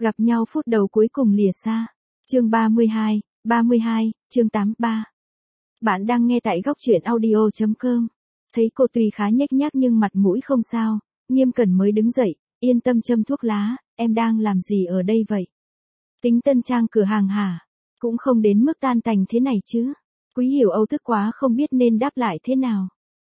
Gặp nhau phút đầu cuối cùng lìa xa. Chương 32, chương 83. Bạn đang nghe tại góc truyện audio.com. Thấy cô tuy khá nhếch nhác nhưng mặt mũi không sao, Nghiêm Cẩn mới đứng dậy, yên tâm châm thuốc lá, em đang làm gì ở đây vậy? Tính tân trang cửa hàng hả? Cũng không đến mức tan tành thế này chứ. Quý Hiểu Âu tức quá không biết nên đáp lại thế nào.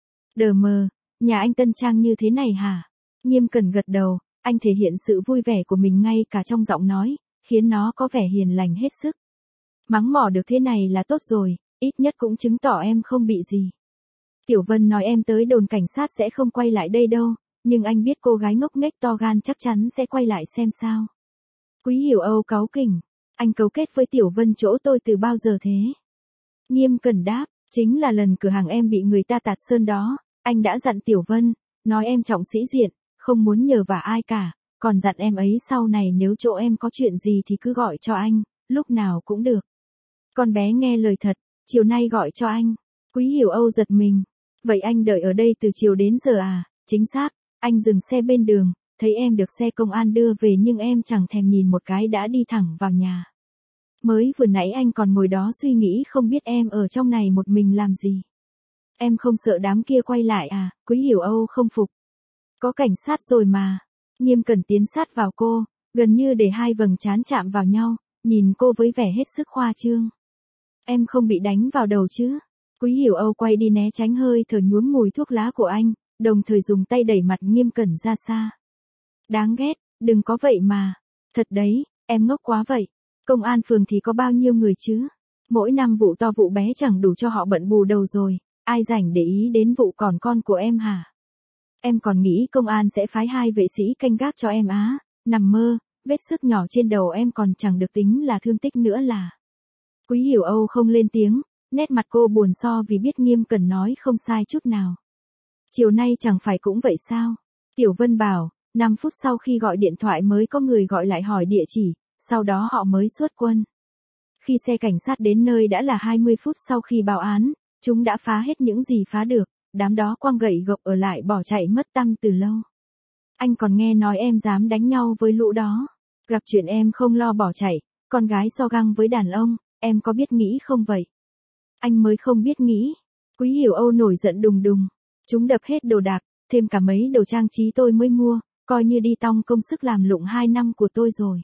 Đờ mờ, nhà anh tân trang như thế này hả? Nghiêm Cẩn gật đầu, anh thể hiện sự vui vẻ của mình ngay cả trong giọng nói, khiến nó có vẻ hiền lành hết sức. Mắng mỏ được thế này là tốt rồi, ít nhất cũng chứng tỏ em không bị gì. Tiểu Vân nói em tới đồn cảnh sát sẽ không quay lại đây đâu, nhưng anh biết cô gái ngốc nghếch to gan chắc chắn sẽ quay lại xem sao. Quý Hiểu Âu cáu kỉnh, anh cấu kết với Tiểu Vân chỗ tôi từ bao giờ thế? Nghiêm Cẩn đáp, chính là lần cửa hàng em bị người ta tạt sơn đó, anh đã dặn Tiểu Vân, nói em trọng sĩ diện, không muốn nhờ vả ai cả, còn dặn em ấy sau này nếu chỗ em có chuyện gì thì cứ gọi cho anh, lúc nào cũng được. Con bé nghe lời thật, chiều nay gọi cho anh. Quý Hiểu Âu giật mình. Vậy anh đợi ở đây từ chiều đến giờ à? Chính xác, anh dừng xe bên đường, thấy em được xe công an đưa về nhưng em chẳng thèm nhìn một cái đã đi thẳng vào nhà. Mới vừa nãy anh còn ngồi đó suy nghĩ không biết em ở trong này một mình làm gì. Em không sợ đám kia quay lại à? Quý Hiểu Âu không phục. Có cảnh sát rồi mà. Nghiêm Cẩn tiến sát vào cô, gần như để hai vầng trán chạm vào nhau, nhìn cô với vẻ hết sức khoa trương. Em không bị đánh vào đầu chứ? Quý Hiểu Âu quay đi né tránh hơi thở nhuốm mùi thuốc lá của anh, đồng thời dùng tay đẩy mặt Nghiêm Cẩn ra xa. Đáng ghét, đừng có vậy mà. Thật đấy, em ngốc quá vậy. Công an phường thì có bao nhiêu người chứ? Mỗi năm vụ to vụ bé chẳng đủ cho họ bận bù đầu rồi, ai rảnh để ý đến vụ còn con của em hả? Em còn nghĩ công an sẽ phái 2 vệ sĩ canh gác cho em á? Nằm mơ, vết xước nhỏ trên đầu em còn chẳng được tính là thương tích nữa là. Quý Hiểu Âu không lên tiếng, nét mặt cô buồn so vì biết Nghiêm Cẩn nói không sai chút nào. Chiều nay chẳng phải cũng vậy sao? Tiểu Vân bảo, 5 phút sau khi gọi điện thoại mới có người gọi lại hỏi địa chỉ, sau đó họ mới xuất quân. Khi xe cảnh sát đến nơi đã là 20 phút sau khi báo án, chúng đã phá hết những gì phá được, đám đó quăng gậy gộc ở lại bỏ chạy mất tăm từ lâu. Anh còn nghe nói em dám đánh nhau với lũ đó. Gặp chuyện em không lo bỏ chạy, con gái so găng với đàn ông, em có biết nghĩ không vậy? Anh mới không biết nghĩ. Quý Hiểu Âu nổi giận đùng đùng. Chúng đập hết đồ đạc, thêm cả mấy đồ trang trí tôi mới mua, coi như đi tong công sức làm lụng 2 năm của tôi rồi.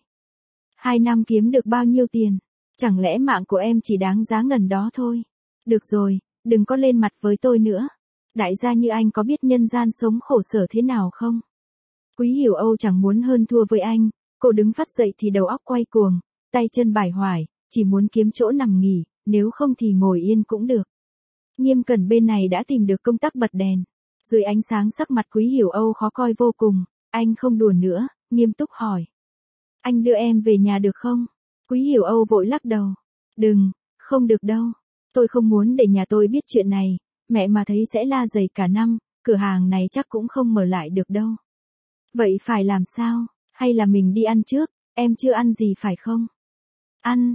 2 năm kiếm được bao nhiêu tiền? Chẳng lẽ mạng của em chỉ đáng giá ngần đó thôi? Được rồi, đừng có lên mặt với tôi nữa. Đại gia như anh có biết nhân gian sống khổ sở thế nào không? Quý Hiểu Âu chẳng muốn hơn thua với anh, cô đứng phát dậy thì đầu óc quay cuồng, tay chân bải hoài, chỉ muốn kiếm chỗ nằm nghỉ, nếu không thì ngồi yên cũng được. Nghiêm Cẩn bên này đã tìm được công tắc bật đèn. Dưới ánh sáng sắc mặt Quý Hiểu Âu khó coi vô cùng, anh không đùa nữa, nghiêm túc hỏi. Anh đưa em về nhà được không? Quý Hiểu Âu vội lắc đầu. Đừng, không được đâu. Tôi không muốn để nhà tôi biết chuyện này, mẹ mà thấy sẽ la dày cả năm, cửa hàng này chắc cũng không mở lại được đâu. Vậy phải làm sao? Hay là mình đi ăn trước, em chưa ăn gì phải không? Ăn,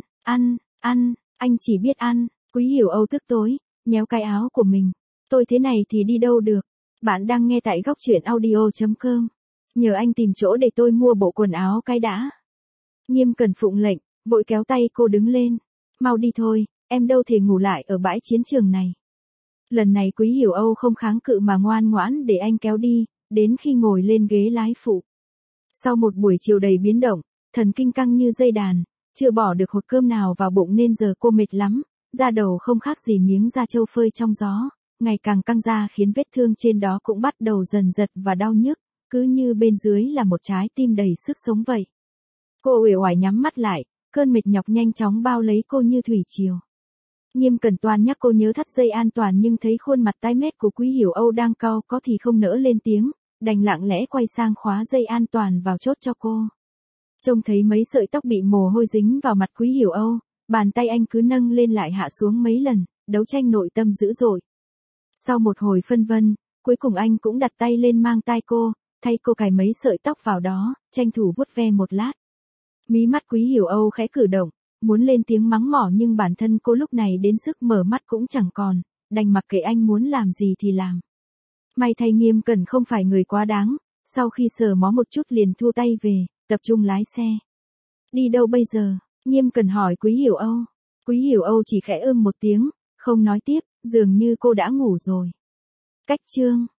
anh chỉ biết ăn. Quý Hiểu Âu tức tối, nhéo cái áo của mình. Tôi thế này thì đi đâu được? Bạn đang nghe tại góc truyện audio.com. Nhờ anh tìm chỗ để tôi mua bộ quần áo cái đã. Nghiêm Cẩn phụng lệnh, vội kéo tay cô đứng lên. Mau đi thôi, em đâu thể ngủ lại ở bãi chiến trường này. Lần này Quý Hiểu Âu không kháng cự mà ngoan ngoãn để anh kéo đi, đến khi ngồi lên ghế lái phụ. Sau một buổi chiều đầy biến động, thần kinh căng như dây đàn, chưa bỏ được hột cơm nào vào bụng nên giờ cô mệt lắm, da đầu không khác gì miếng da trâu phơi trong gió, ngày càng căng ra khiến vết thương trên đó cũng bắt đầu dần giật và đau nhức, cứ như bên dưới là một trái tim đầy sức sống vậy. Cô uể oải nhắm mắt lại, cơn mệt nhọc nhanh chóng bao lấy cô như thủy triều. Nghiêm Cẩn toan nhắc cô nhớ thắt dây an toàn nhưng thấy khuôn mặt tái mét của Quý Hiểu Âu đang cau có thì không nỡ lên tiếng, đành lặng lẽ quay sang khóa dây an toàn vào chốt cho cô. Trông thấy mấy sợi tóc bị mồ hôi dính vào mặt Quý Hiểu Âu, bàn tay anh cứ nâng lên lại hạ xuống mấy lần, đấu tranh nội tâm dữ dội. Sau một hồi phân vân, cuối cùng anh cũng đặt tay lên mang tai cô, thay cô cài mấy sợi tóc vào đó, tranh thủ vuốt ve một lát. Mí mắt Quý Hiểu Âu khẽ cử động, muốn lên tiếng mắng mỏ nhưng bản thân cô lúc này đến sức mở mắt cũng chẳng còn, đành mặc kệ anh muốn làm gì thì làm. May thay Nghiêm Cẩn không phải người quá đáng, sau khi sờ mó một chút liền thu tay về, tập trung lái xe. Đi đâu bây giờ? Nghiêm Cần hỏi Quý Hiểu Âu. Quý Hiểu Âu chỉ khẽ một tiếng, không nói tiếp, dường như cô đã ngủ rồi. Cách chương